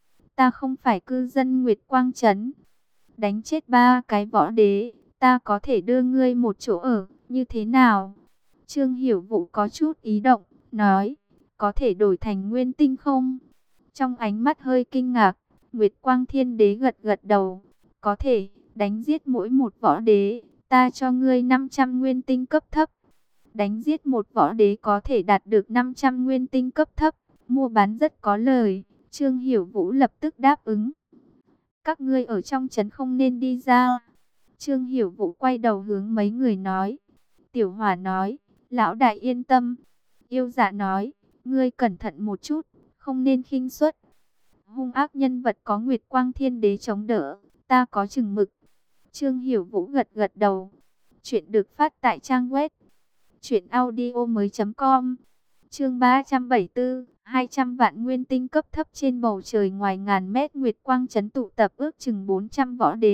Ta không phải cư dân Nguyệt Quang trấn, đánh chết ba cái võ đế, ta có thể đưa ngươi một chỗ ở, như thế nào? Trương Hiểu Vũ có chút ý động, nói, có thể đổi thành nguyên tinh không? Trong ánh mắt hơi kinh ngạc, Nguyệt Quang Thiên Đế gật gật đầu, có thể, đánh giết mỗi một võ đế, ta cho ngươi năm trăm nguyên tinh cấp thấp. Đánh giết một võ đế có thể đạt được năm trăm nguyên tinh cấp thấp, mua bán rất có lời. Trương Hiểu Vũ lập tức đáp ứng. Các ngươi ở trong trấn không nên đi ra. Trương Hiểu Vũ quay đầu hướng mấy người nói. Tiểu Hỏa nói, lão đại yên tâm. Yêu Dạ nói, ngươi cẩn thận một chút, không nên khinh suất. Hung ác nhân vật có Nguyệt Quang Thiên Đế chống đỡ, ta có chừng mực. Trương Hiểu Vũ gật gật đầu. Chuyện được phát tại trang web truyện audio mới chấm com. Chương ba trăm bảy mươi tư, hai trăm vạn nguyên tinh cấp thấp. Trên bầu trời ngoài ngàn mét Nguyệt Quang trấn tụ tập ước chừng bốn trăm võ đế,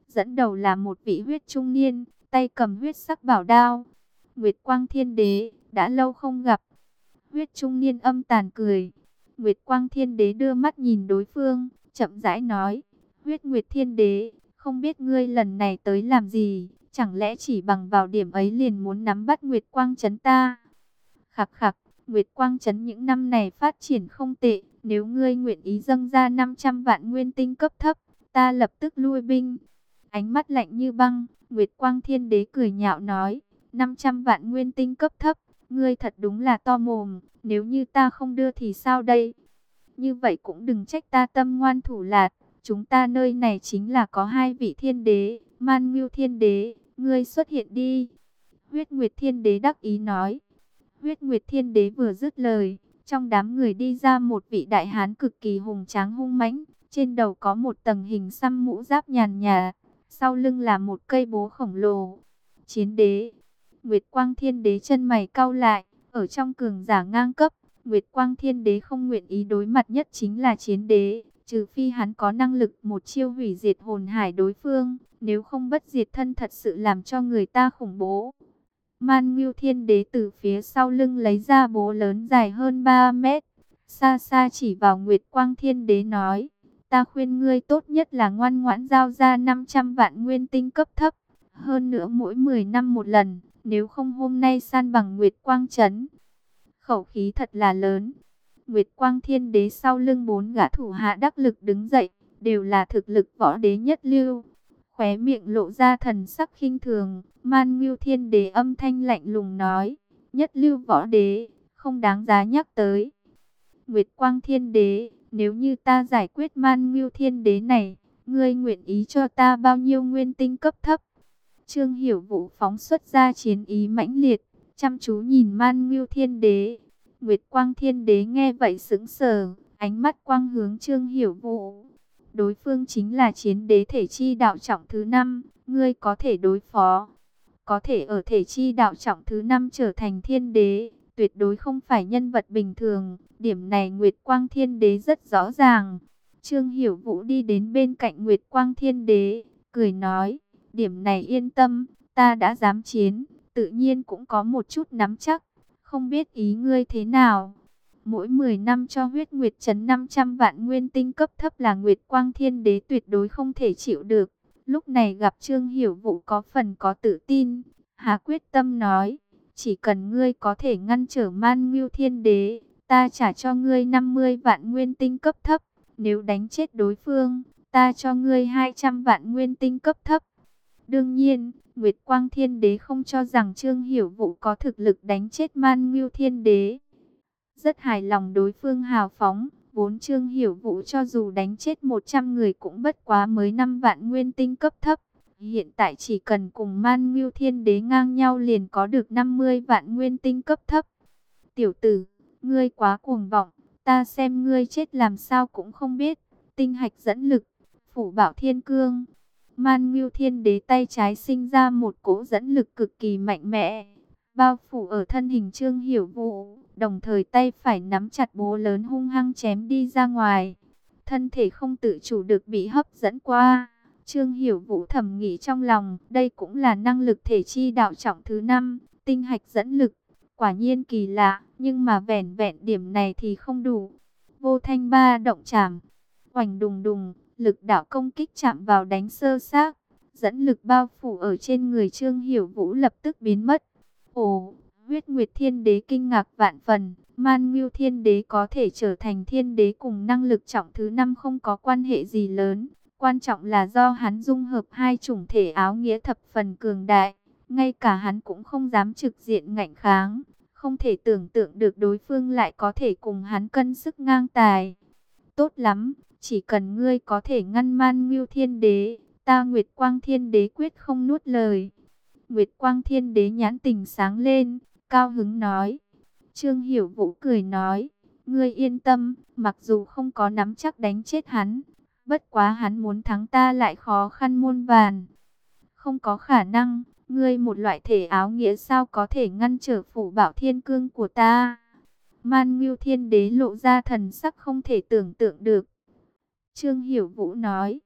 dẫn đầu là một vị huyết trung niên, tay cầm huyết sắc bảo đao. Nguyệt Quang Thiên Đế, đã lâu không gặp. Huyết trung niên âm tàn cười. Nguyệt Quang Thiên Đế đưa mắt nhìn đối phương, chậm rãi nói, Huyết Nguyệt Thiên Đế, không biết ngươi lần này tới làm gì, chẳng lẽ chỉ bằng vào điểm ấy liền muốn nắm bắt Nguyệt Quang Trấn ta? Khặc khặc, Nguyệt Quang Trấn những năm này phát triển không tệ, nếu ngươi nguyện ý dâng ra năm trăm vạn nguyên tinh cấp thấp, ta lập tức lui binh. Ánh mắt lạnh như băng, Nguyệt Quang Thiên Đế cười nhạo nói, năm trăm vạn nguyên tinh cấp thấp, ngươi thật đúng là to mồm, nếu như ta không đưa thì sao đây? Như vậy cũng đừng trách ta tâm ngoan thủ lạt, chúng ta nơi này chính là có hai vị thiên đế, Man Ngưu Thiên Đế, ngươi xuất hiện đi. Huyết Nguyệt Thiên Đế đắc ý nói. Huyết Nguyệt Thiên Đế vừa dứt lời, trong đám người đi ra một vị đại hán cực kỳ hùng tráng hung mãnh, trên đầu có một tầng hình xăm mũ giáp nhàn nhạt, sau lưng là một cây búa khổng lồ. Chiến đế. Nguyệt Quang Thiên Đế chân mày cau lại, ở trong cường giả ngang cấp, Nguyệt Quang Thiên Đế không nguyện ý đối mặt nhất chính là chiến đế, trừ phi hắn có năng lực một chiêu hủy diệt hồn hải đối phương, nếu không bất diệt thân thật sự làm cho người ta khủng bố. Man Ngưu Thiên Đế từ phía sau lưng lấy ra búa lớn dài hơn ba mét, xa xa chỉ vào Nguyệt Quang Thiên Đế nói, ta khuyên ngươi tốt nhất là ngoan ngoãn giao ra năm trăm vạn nguyên tinh cấp thấp, hơn nữa mỗi mười năm một lần, nếu không hôm nay san bằng Nguyệt Quang Trấn. Khẩu khí thật là lớn. Nguyệt Quang Thiên Đế sau lưng bốn gã thủ hạ đắc lực đứng dậy, đều là thực lực võ đế nhất lưu. Khóe miệng lộ ra thần sắc khinh thường, Man Ngưu Thiên Đế âm thanh lạnh lùng nói, nhất lưu võ đế, không đáng giá nhắc tới. Nguyệt Quang Thiên Đế, nếu như ta giải quyết Man Ngưu Thiên Đế này, ngươi nguyện ý cho ta bao nhiêu nguyên tinh cấp thấp? Trương Hiểu Vũ phóng xuất ra chiến ý mãnh liệt, chăm chú nhìn Man Ngưu Thiên Đế. Nguyệt Quang Thiên Đế nghe vậy sững sờ, ánh mắt quang hướng Trương Hiểu Vũ. Đối phương chính là chiến đế thể chi đạo trọng thứ năm, ngươi có thể đối phó. Có thể ở thể chi đạo trọng thứ năm trở thành thiên đế, tuyệt đối không phải nhân vật bình thường. Điểm này Nguyệt Quang Thiên Đế rất rõ ràng. Trương Hiểu Vũ đi đến bên cạnh Nguyệt Quang Thiên Đế, cười nói, điểm này yên tâm, ta đã dám chiến, tự nhiên cũng có một chút nắm chắc. Không biết ý ngươi thế nào? Mỗi mười năm cho huyết nguyệt trấn năm trăm vạn nguyên tinh cấp thấp là Nguyệt Quang Thiên Đế tuyệt đối không thể chịu được. Lúc này gặp Trương Hiểu Vũ có phần có tự tin, hà quyết tâm nói, chỉ cần ngươi có thể ngăn trở Man Ngưu Thiên Đế, ta trả cho ngươi năm mươi vạn nguyên tinh cấp thấp. Nếu đánh chết đối phương, ta cho ngươi hai trăm vạn nguyên tinh cấp thấp. Đương nhiên, Nguyệt Quang Thiên Đế không cho rằng Trương Hiểu Vũ có thực lực đánh chết Man Ngưu Thiên Đế. Rất hài lòng đối phương hào phóng, vốn Trương Hiểu Vũ cho dù đánh chết một trăm người cũng bất quá mới năm vạn nguyên tinh cấp thấp. Hiện tại chỉ cần cùng Man Ngưu Thiên Đế ngang nhau liền có được năm mươi vạn nguyên tinh cấp thấp. Tiểu tử, ngươi quá cuồng vọng, ta xem ngươi chết làm sao cũng không biết. Tinh hạch dẫn lực, phủ bảo thiên cương. Man Ngưu Thiên Đế tay trái sinh ra một cỗ dẫn lực cực kỳ mạnh mẽ, bao phủ ở thân hình Trương Hiểu Vũ, đồng thời tay phải nắm chặt búa lớn hung hăng chém đi ra ngoài. Thân thể không tự chủ được bị hấp dẫn qua. Trương Hiểu Vũ thầm nghĩ trong lòng, đây cũng là năng lực thể chi đạo trọng thứ năm, tinh hạch dẫn lực. Quả nhiên kỳ lạ, nhưng mà vẻn vẹn điểm này thì không đủ. Vô thanh ba động chảm, oành đùng đùng, lực đạo công kích chạm vào đánh sơ xác, dẫn lực bao phủ ở trên người Trương Hiểu Vũ lập tức biến mất. Ồ, huyết nguyệt thiên đế kinh ngạc vạn phần, Man Ngưu Thiên Đế có thể trở thành thiên đế cùng năng lực trọng thứ năm không có quan hệ gì lớn. Quan trọng là do hắn dung hợp hai chủng thể áo nghĩa thập phần cường đại, ngay cả hắn cũng không dám trực diện ngạnh kháng. Không thể tưởng tượng được đối phương lại có thể cùng hắn cân sức ngang tài. Tốt lắm, chỉ cần ngươi có thể ngăn Man Ngưu Thiên Đế, ta Nguyệt Quang Thiên Đế quyết không nuốt lời. Nguyệt Quang Thiên Đế nhãn tình sáng lên, cao hứng nói. Trương Hiểu Vũ cười nói, ngươi yên tâm, mặc dù không có nắm chắc đánh chết hắn, bất quá hắn muốn thắng ta lại khó khăn muôn vàn. Không có khả năng, ngươi một loại thể áo nghĩa sao có thể ngăn trở phủ bảo thiên cương của ta. Man Ngưu Thiên Đế lộ ra thần sắc không thể tưởng tượng được. Trương Hiểu Vũ nói,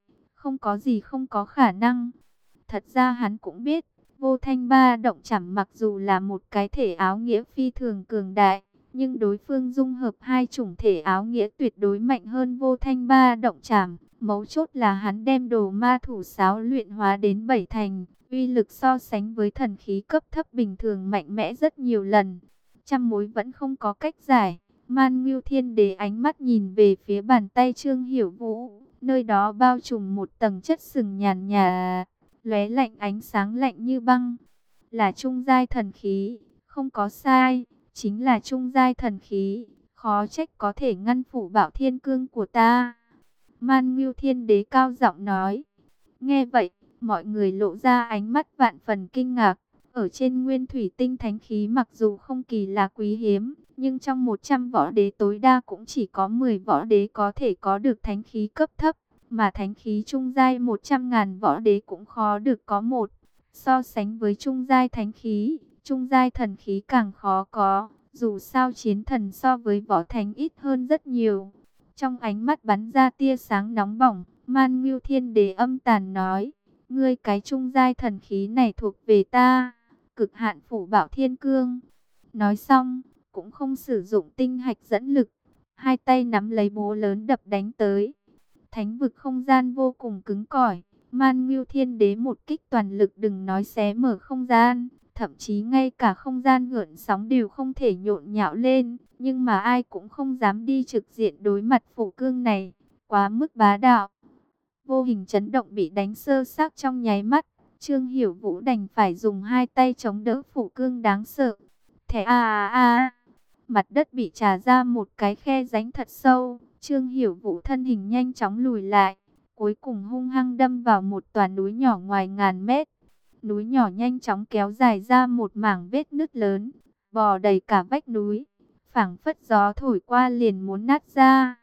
không có gì không có khả năng. Thật ra hắn cũng biết, vô thanh ba động chảm mặc dù là một cái thể áo nghĩa phi thường cường đại, nhưng đối phương dung hợp hai chủng thể áo nghĩa tuyệt đối mạnh hơn vô thanh ba động chảm. Mấu chốt là hắn đem đồ ma thủ sáo luyện hóa đến bảy thành, uy lực so sánh với thần khí cấp thấp bình thường mạnh mẽ rất nhiều lần. Trăm mối vẫn không có cách giải. Man Ngưu Thiên Đế ánh mắt nhìn về phía bàn tay Trương Hiểu Vũ, nơi đó bao trùm một tầng chất sừng nhàn nhạt, lóe lạnh ánh sáng lạnh như băng. Là trung giai thần khí, không có sai, chính là trung giai thần khí, khó trách có thể ngăn phủ Bảo Thiên Cương của ta. Man Ngưu Thiên Đế cao giọng nói. Nghe vậy, mọi người lộ ra ánh mắt vạn phần kinh ngạc. Ở trên nguyên thủy tinh thánh khí mặc dù không kỳ là quý hiếm, nhưng trong một trăm võ đế tối đa cũng chỉ có mười võ đế có thể có được thánh khí cấp thấp, mà thánh khí trung giai một trăm ngàn võ đế cũng khó được có một. So sánh với trung giai thánh khí, trung giai thần khí càng khó có, dù sao chiến thần so với võ thánh ít hơn rất nhiều. Trong ánh mắt bắn ra tia sáng nóng bỏng, Man Ngưu Thiên Đế âm tàn nói, ngươi cái trung giai thần khí này thuộc về ta, cực hạn phủ Bảo Thiên Cương. Nói xong, cũng không sử dụng tinh hạch dẫn lực, hai tay nắm lấy búa lớn đập đánh tới. Thánh vực không gian vô cùng cứng cỏi, Man Ngưu Thiên Đế một kích toàn lực đừng nói xé mở không gian, thậm chí ngay cả không gian gợn sóng đều không thể nhộn nhạo lên, nhưng mà ai cũng không dám đi trực diện đối mặt phủ cương này, quá mức bá đạo. Vô hình chấn động bị đánh sơ xác trong nháy mắt, Trương Hiểu Vũ đành phải dùng hai tay chống đỡ phủ cương đáng sợ. Thẻ a a a, mặt đất bị trà ra một cái khe rãnh thật sâu, Trương Hiểu Vũ thân hình nhanh chóng lùi lại, cuối cùng hung hăng đâm vào một tòa núi nhỏ ngoài ngàn mét. Núi nhỏ nhanh chóng kéo dài ra một mảng vết nứt lớn, bò đầy cả vách núi, phảng phất gió thổi qua liền muốn nát ra.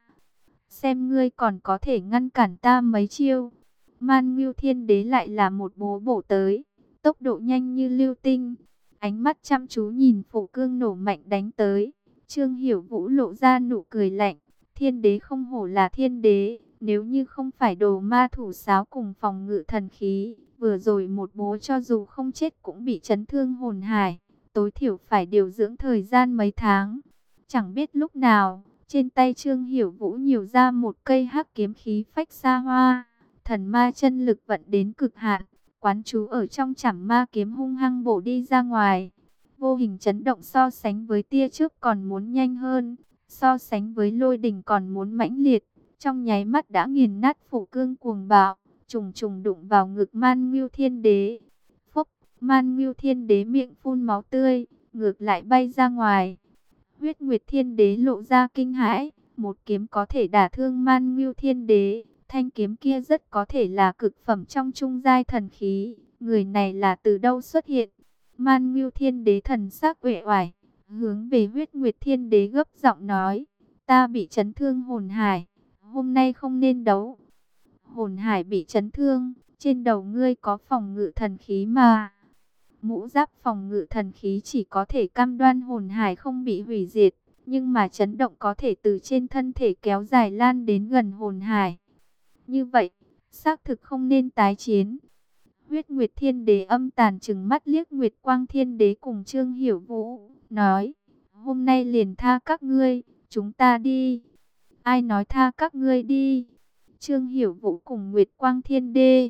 Xem ngươi còn có thể ngăn cản ta mấy chiêu. Man Ngưu Thiên Đế lại là một búa bổ tới, tốc độ nhanh như lưu tinh, ánh mắt chăm chú nhìn phủ cương nổ mạnh đánh tới. Trương Hiểu Vũ lộ ra nụ cười lạnh, Thiên Đế không hổ là Thiên Đế, nếu như không phải đồ ma thủ sáo cùng phòng ngự thần khí, vừa rồi một búa cho dù không chết cũng bị chấn thương hồn hải, tối thiểu phải điều dưỡng thời gian mấy tháng. Chẳng biết lúc nào, trên tay Trương Hiểu Vũ nhiều ra một cây hắc kiếm khí phách xa hoa, thần ma chân lực vận đến cực hạn, quán trú ở trong chảm ma kiếm hung hăng bổ đi ra ngoài. Vô hình chấn động so sánh với tia trước còn muốn nhanh hơn, so sánh với lôi đỉnh còn muốn mãnh liệt, trong nháy mắt đã nghiền nát phủ cương cuồng bạo, trùng trùng đụng vào ngực Man Ngưu Thiên Đế. Phốc, Man Ngưu Thiên Đế miệng phun máu tươi, ngược lại bay ra ngoài. Huyết Nguyệt Thiên Đế lộ ra kinh hãi, một kiếm có thể đả thương Man Ngưu Thiên Đế, thanh kiếm kia rất có thể là cực phẩm trong trung giai thần khí, người này là từ đâu xuất hiện? Man Ngưu Thiên Đế thần sắc uể oải, hướng về Huyết Nguyệt Thiên Đế gấp giọng nói, ta bị chấn thương hồn hải, hôm nay không nên đấu. Hồn hải bị chấn thương, trên đầu ngươi có phòng ngự thần khí mà. Mũ giáp phòng ngự thần khí chỉ có thể cam đoan hồn hải không bị hủy diệt, nhưng mà chấn động có thể từ trên thân thể kéo dài lan đến gần hồn hải. Như vậy, xác thực không nên tái chiến. Huyết Nguyệt Thiên Đế âm tàn trừng mắt liếc Nguyệt Quang Thiên Đế cùng Trương Hiểu Vũ, nói, hôm nay liền tha các ngươi, chúng ta đi. Ai nói tha các ngươi đi? Trương Hiểu Vũ cùng Nguyệt Quang Thiên Đế.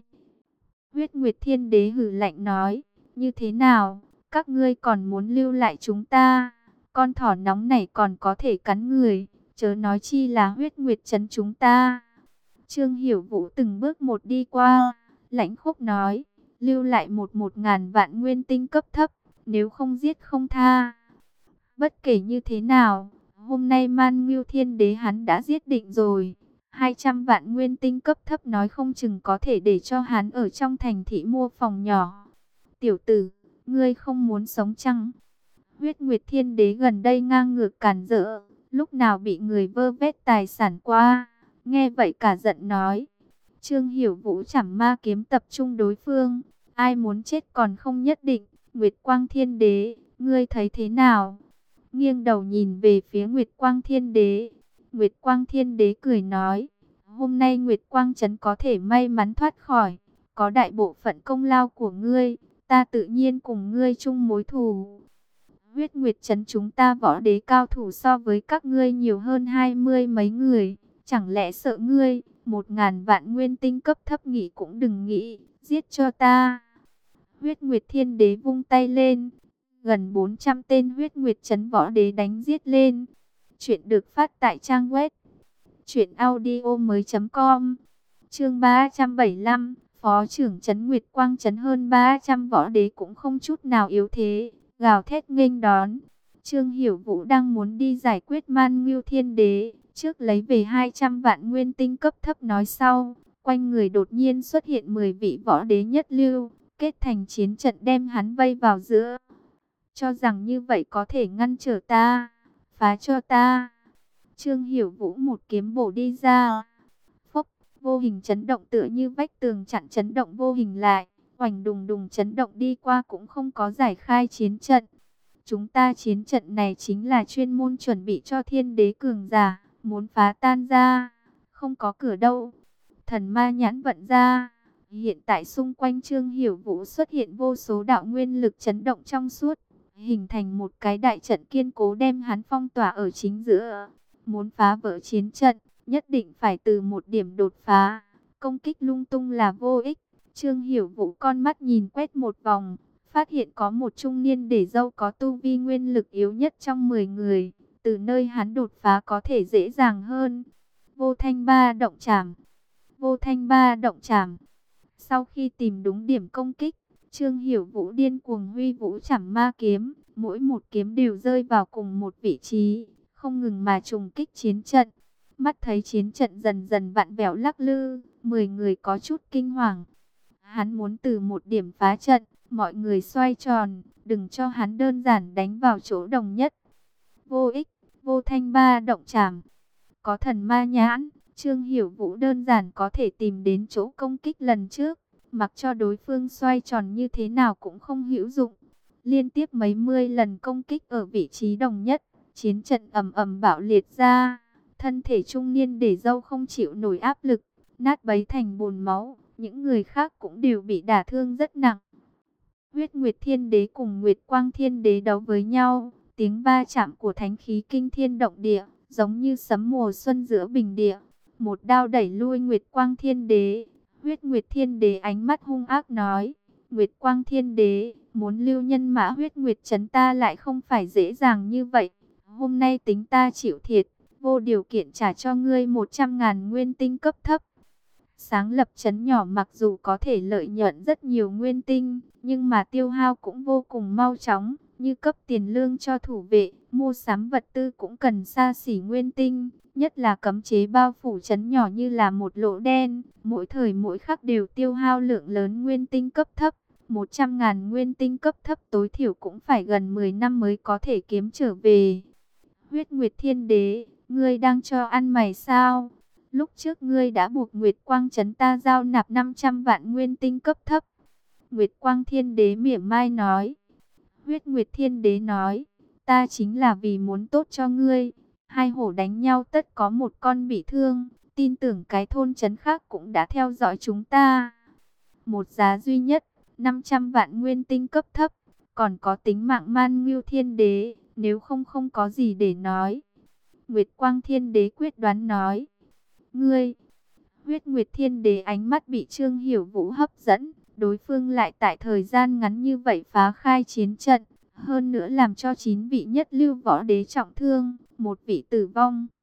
Huyết Nguyệt Thiên Đế hừ lạnh nói, như thế nào, các ngươi còn muốn lưu lại chúng ta? Con thỏ nóng này còn có thể cắn người, chớ nói chi là Huyết Nguyệt trấn chúng ta. Trương Hiểu Vũ từng bước một đi qua, lãnh khốc nói, lưu lại một một ngàn vạn nguyên tinh cấp thấp, nếu không giết không tha. Bất kể như thế nào, hôm nay Man Ngưu Thiên Đế hắn đã giết định rồi. hai trăm vạn nguyên tinh cấp thấp nói không chừng có thể để cho hắn ở trong thành thị mua phòng nhỏ. Tiểu tử, ngươi không muốn sống chăng? Huyết Nguyệt Thiên Đế gần đây ngang ngược cản rỡ, lúc nào bị người vơ vét tài sản qua. Nghe vậy cả giận nói. Trương Hiểu Vũ chảm ma kiếm tập trung đối phương, ai muốn chết còn không nhất định. Nguyệt Quang Thiên Đế, ngươi thấy thế nào? Nghiêng đầu nhìn về phía Nguyệt Quang Thiên Đế. Nguyệt Quang Thiên Đế cười nói, Hôm nay Nguyệt Quang Trấn có thể may mắn thoát khỏi, có đại bộ phận công lao của ngươi, ta tự nhiên cùng ngươi chung mối thù. Huyết Nguyệt Trấn chúng ta võ đế cao thủ so với các ngươi nhiều hơn hai mươi mấy người, chẳng lẽ sợ ngươi, một ngàn vạn nguyên tinh cấp thấp nghĩ cũng đừng nghĩ, giết cho ta. Huyết Nguyệt Thiên Đế vung tay lên, gần bốn trăm tên Huyết Nguyệt Trấn võ đế đánh giết lên. Chuyện được phát tại trang web truyện audio mới.com. Chương ba trăm bảy mươi lăm, Phó trưởng trấn Nguyệt Quang Trấn hơn ba trăm võ đế cũng không chút nào yếu thế, gào thét nghênh đón. Trương Hiểu Vũ đang muốn đi giải quyết Man Ngưu Thiên Đế, trước lấy về hai trăm vạn nguyên tinh cấp thấp nói sau, quanh người đột nhiên xuất hiện mười vị võ đế nhất lưu, kết thành chiến trận đem hắn vây vào giữa. Cho rằng như vậy có thể ngăn trở ta, phá cho ta. Trương Hiểu Vũ một kiếm bổ đi ra. Phốc, vô hình chấn động tựa như vách tường chặn chấn động vô hình lại. Oành đùng đùng chấn động đi qua cũng không có giải khai chiến trận. Chúng ta chiến trận này chính là chuyên môn chuẩn bị cho thiên đế cường giả, muốn phá tan ra, không có cửa đâu. Thần ma nhãn vận ra. Hiện tại xung quanh Trương Hiểu Vũ xuất hiện vô số đạo nguyên lực chấn động trong suốt, hình thành một cái đại trận kiên cố đem hắn phong tỏa ở chính giữa. Muốn phá vỡ chiến trận, nhất định phải từ một điểm đột phá, công kích lung tung là vô ích. Trương Hiểu Vũ con mắt nhìn quét một vòng, phát hiện có một trung niên để dâu có tu vi nguyên lực yếu nhất trong mười người, từ nơi hắn đột phá có thể dễ dàng hơn. Vô thanh ba động chảm, vô thanh ba động chảm. Sau khi tìm đúng điểm công kích, Trương Hiểu Vũ điên cuồng huy vũ chảm ma kiếm, mỗi một kiếm đều rơi vào cùng một vị trí, không ngừng mà trùng kích chiến trận. Mắt thấy chiến trận dần dần vặn vẹo lắc lư, mười người có chút kinh hoàng. Hắn muốn từ một điểm phá trận, mọi người xoay tròn, đừng cho hắn đơn giản đánh vào chỗ đồng nhất. Vô ích, vô thanh ba động chảm. Có thần ma nhãn, Trương Hiểu Vũ đơn giản có thể tìm đến chỗ công kích lần trước, mặc cho đối phương xoay tròn như thế nào cũng không hữu dụng. Liên tiếp mấy mươi lần công kích ở vị trí đồng nhất, chiến trận ầm ầm bạo liệt ra, thân thể trung niên để dâu không chịu nổi áp lực, nát bấy thành bùn máu, những người khác cũng đều bị đả thương rất nặng. Huyết Nguyệt Thiên Đế cùng Nguyệt Quang Thiên Đế đấu với nhau, tiếng va chạm của thánh khí kinh thiên động địa, giống như sấm mùa xuân giữa bình địa. Một đao đẩy lui Nguyệt Quang Thiên Đế, Huyết Nguyệt Thiên Đế ánh mắt hung ác nói: Nguyệt Quang Thiên Đế, muốn lưu nhân mã Huyết Nguyệt Trấn ta lại không phải dễ dàng như vậy. Hôm nay tính ta chịu thiệt, vô điều kiện trả cho ngươi một trăm ngàn nguyên tinh cấp thấp. Sáng lập trấn nhỏ mặc dù có thể lợi nhuận rất nhiều nguyên tinh, nhưng mà tiêu hao cũng vô cùng mau chóng, như cấp tiền lương cho thủ vệ, mua sắm vật tư cũng cần xa xỉ nguyên tinh, nhất là cấm chế bao phủ trấn nhỏ như là một lỗ đen, mỗi thời mỗi khắc đều tiêu hao lượng lớn nguyên tinh cấp thấp. một trăm ngàn nguyên tinh cấp thấp tối thiểu cũng phải gần mười năm mới có thể kiếm trở về. Huyết Nguyệt Thiên Đế, ngươi đang cho ăn mày sao? Lúc trước ngươi đã buộc Nguyệt Quang Trấn ta giao nạp năm trăm vạn nguyên tinh cấp thấp. Nguyệt Quang Thiên Đế mỉa mai nói. Huyết Nguyệt Thiên Đế nói, ta chính là vì muốn tốt cho ngươi. Hai hổ đánh nhau tất có một con bị thương, tin tưởng cái thôn trấn khác cũng đã theo dõi chúng ta. Một giá duy nhất, năm trăm vạn nguyên tinh cấp thấp, còn có tính mạng Man Ngưu Thiên Đế, nếu không không có gì để nói. Nguyệt Quang Thiên Đế quyết đoán nói. Ngươi, Huyết Nguyệt Thiên Đế ánh mắt bị Trương Hiểu Vũ hấp dẫn, đối phương lại tại thời gian ngắn như vậy phá khai chiến trận, hơn nữa làm cho chín vị nhất lưu võ đế trọng thương, một vị tử vong.